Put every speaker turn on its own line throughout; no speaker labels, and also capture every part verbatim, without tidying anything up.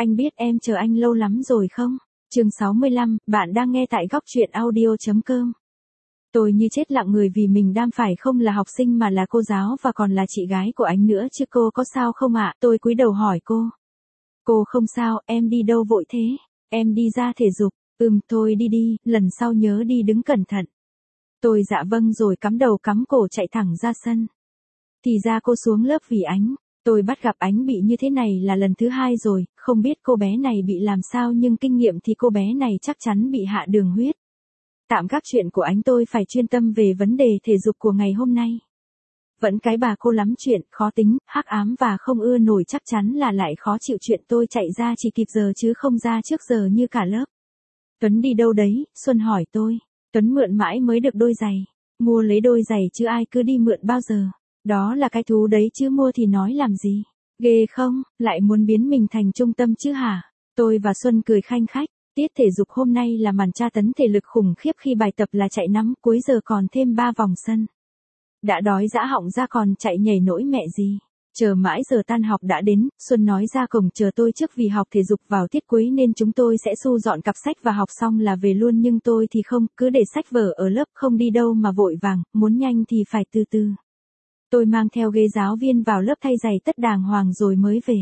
Anh biết em chờ anh lâu lắm rồi không? Chương sáu mươi lăm, bạn đang nghe tại góc truyện audio.com. Tôi như chết lặng người vì mình đang phải không là học sinh mà là cô giáo và còn là chị gái của anh nữa chứ cô có sao không ạ? Tôi cúi đầu hỏi cô. Cô không sao, em đi đâu vội thế? Em đi ra thể dục. Ừm, thôi đi đi, lần sau nhớ đi đứng cẩn thận. Tôi dạ vâng rồi cắm đầu cắm cổ chạy thẳng ra sân. Thì ra cô xuống lớp vì Ánh. Tôi bắt gặp Ánh bị như thế này là lần thứ hai rồi, không biết cô bé này bị làm sao nhưng kinh nghiệm thì cô bé này chắc chắn bị hạ đường huyết. Tạm gác chuyện của Ánh, tôi phải chuyên tâm về vấn đề thể dục của ngày hôm nay. Vẫn cái bà cô lắm chuyện, khó tính, hắc ám và không ưa nổi, chắc chắn là lại khó chịu chuyện tôi chạy ra chỉ kịp giờ chứ không ra trước giờ như cả lớp. Tuấn đi đâu đấy? Xuân hỏi tôi. Tuấn mượn mãi mới được đôi giày. Mua lấy đôi giày chứ ai cứ đi mượn bao giờ. Đó là cái thú đấy chứ mua thì nói làm gì. Ghê không, lại muốn biến mình thành trung tâm chứ hả? Tôi và Xuân cười khanh khách. Tiết thể dục hôm nay là màn tra tấn thể lực khủng khiếp khi bài tập là chạy nắm, cuối giờ còn thêm ba vòng sân. Đã đói dã họng ra còn chạy nhảy nỗi mẹ gì. Chờ mãi giờ tan học đã đến, Xuân nói ra cổng chờ tôi trước vì học thể dục vào tiết cuối nên chúng tôi sẽ thu dọn cặp sách và học xong là về luôn, nhưng tôi thì không, cứ để sách vở ở lớp không đi đâu mà vội vàng, muốn nhanh thì phải từ từ. Tôi mang theo ghế giáo viên vào lớp thay giày tất đàng hoàng rồi mới về.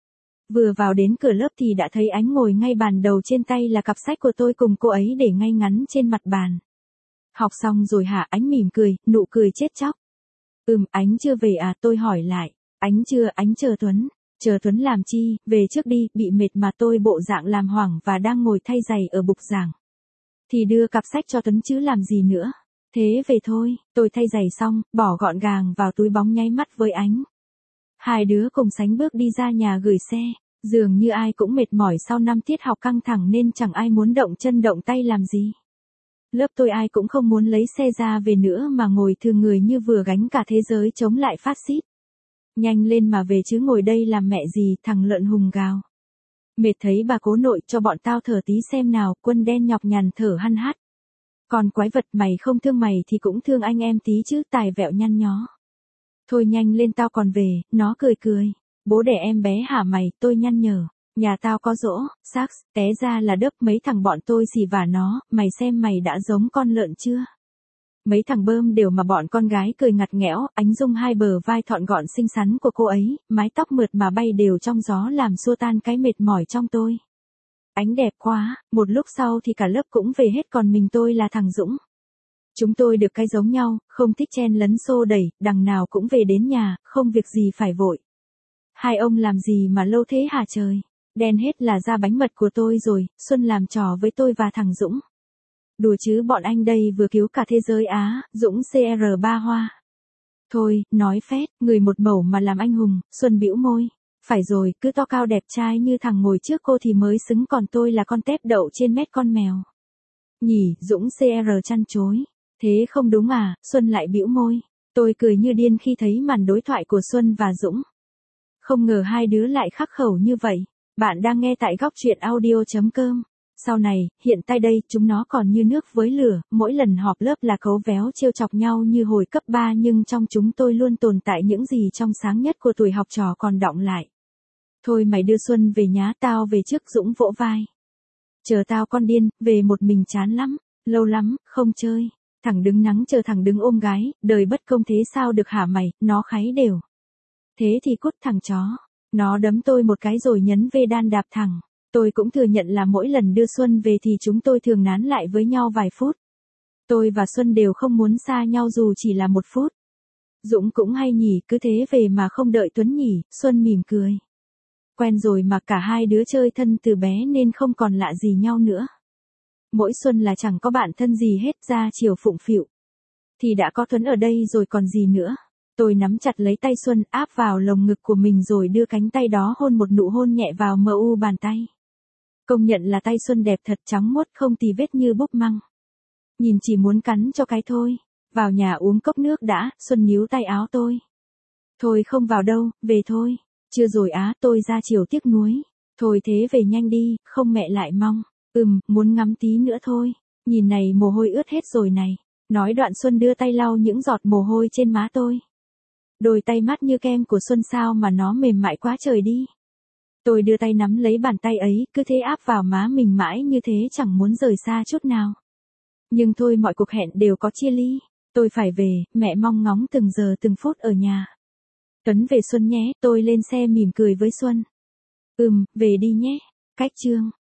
Vừa vào đến cửa lớp thì đã thấy Ánh ngồi ngay bàn đầu, trên tay là cặp sách của tôi cùng cô ấy để ngay ngắn trên mặt bàn. Học xong rồi hả? Ánh mỉm cười, nụ cười chết chóc. Ừm, Ánh chưa về à? Tôi hỏi lại. Ánh chưa, Ánh chờ Tuấn. Chờ Tuấn làm chi, về trước đi, bị mệt mà. Tôi bộ dạng làm hoảng và đang ngồi thay giày ở bục giảng. Thì đưa cặp sách cho Tuấn chứ làm gì nữa. Thế về thôi, tôi thay giày xong, bỏ gọn gàng vào túi bóng nháy mắt với Ánh. Hai đứa cùng sánh bước đi ra nhà gửi xe, dường như ai cũng mệt mỏi sau năm tiết học căng thẳng nên chẳng ai muốn động chân động tay làm gì. Lớp tôi ai cũng không muốn lấy xe ra về nữa mà ngồi thường người như vừa gánh cả thế giới chống lại phát xít. Nhanh lên mà về chứ ngồi đây làm mẹ gì, thằng lợn hùng gào. Mệt thấy bà cố nội, cho bọn tao thở tí xem nào. Quân đen nhọc nhằn thở hăn hắt. Còn quái vật, mày không thương mày thì cũng thương anh em tí chứ, tài vẹo nhăn nhó. Thôi nhanh lên tao còn về, nó cười cười. Bố đẻ em bé hả mày? Tôi nhăn nhở. Nhà tao có dỗ, sax, té ra là đớp, mấy thằng bọn tôi xì vả nó, mày xem mày đã giống con lợn chưa? Mấy thằng bơm đều mà bọn con gái cười ngặt nghẽo. Ánh Dung hai bờ vai thọn gọn xinh xắn của cô ấy, mái tóc mượt mà bay đều trong gió làm xua tan cái mệt mỏi trong tôi. Ánh đẹp quá, một lúc sau thì cả lớp cũng về hết còn mình tôi là thằng Dũng. Chúng tôi được cái giống nhau, không thích chen lấn xô đẩy, đằng nào cũng về đến nhà, không việc gì phải vội. Hai ông làm gì mà lâu thế hả trời? Đen hết là da bánh mật của tôi rồi. Xuân làm trò với tôi và thằng Dũng. Đùa chứ bọn anh đây vừa cứu cả thế giới Á. Dũng xê rờ ba hoa. Thôi, nói phét, người một mẩu mà làm anh hùng. Xuân bĩu môi. Phải rồi, cứ to cao đẹp trai như thằng ngồi trước cô thì mới xứng, còn tôi là con tép đậu trên mét con mèo. Nhỉ, Dũng xê rờ chăn chối. Thế không đúng à? Xuân lại bĩu môi. Tôi cười như điên khi thấy màn đối thoại của Xuân và Dũng. Không ngờ hai đứa lại khắc khẩu như vậy. Bạn đang nghe tại góc truyện audio.com. Sau này, hiện tại đây, chúng nó còn như nước với lửa, mỗi lần họp lớp là cấu véo trêu chọc nhau như hồi cấp ba, nhưng trong chúng tôi luôn tồn tại những gì trong sáng nhất của tuổi học trò còn đọng lại. Thôi mày đưa Xuân về nhá, tao về trước. Dũng vỗ vai. Chờ tao con điên, về một mình chán lắm, lâu lắm, không chơi. Thằng đứng nắng chờ thằng đứng ôm gái, đời bất công thế sao được hả mày, nó kháy đều. Thế thì cút thằng chó. Nó đấm tôi một cái rồi nhấn về đan đạp thẳng. Tôi cũng thừa nhận là mỗi lần đưa Xuân về thì chúng tôi thường nán lại với nhau vài phút. Tôi và Xuân đều không muốn xa nhau dù chỉ là một phút. Dũng cũng hay nhỉ, cứ thế về mà không đợi Tuấn nhỉ. Xuân mỉm cười. Quen rồi mà, cả hai đứa chơi thân từ bé nên không còn lạ gì nhau nữa. Mỗi Xuân là chẳng có bạn thân gì hết, ra chiều phụng phịu. Thì đã có Tuấn ở đây rồi còn gì nữa. Tôi nắm chặt lấy tay Xuân áp vào lồng ngực của mình rồi đưa cánh tay đó hôn một nụ hôn nhẹ vào mờ u bàn tay. Công nhận là tay Xuân đẹp thật, trắng muốt không tì vết như búp măng. Nhìn chỉ muốn cắn cho cái thôi. Vào nhà uống cốc nước đã. Xuân níu tay áo tôi. Thôi không vào đâu, về thôi. Chưa rồi á, tôi ra chiều tiếc nuối. Thôi thế về nhanh đi, không mẹ lại mong. Ừm, muốn ngắm tí nữa thôi. Nhìn này mồ hôi ướt hết rồi này. Nói đoạn Xuân đưa tay lau những giọt mồ hôi trên má tôi. Đôi tay mắt như kem của Xuân sao mà nó mềm mại quá trời đi. Tôi đưa tay nắm lấy bàn tay ấy, cứ thế áp vào má mình mãi như thế chẳng muốn rời xa chút nào. Nhưng thôi mọi cuộc hẹn đều có chia ly. Tôi phải về, mẹ mong ngóng từng giờ từng phút ở nhà. Tuấn về Xuân nhé, tôi lên xe mỉm cười với Xuân. Ừm, về đi nhé. Cách chương.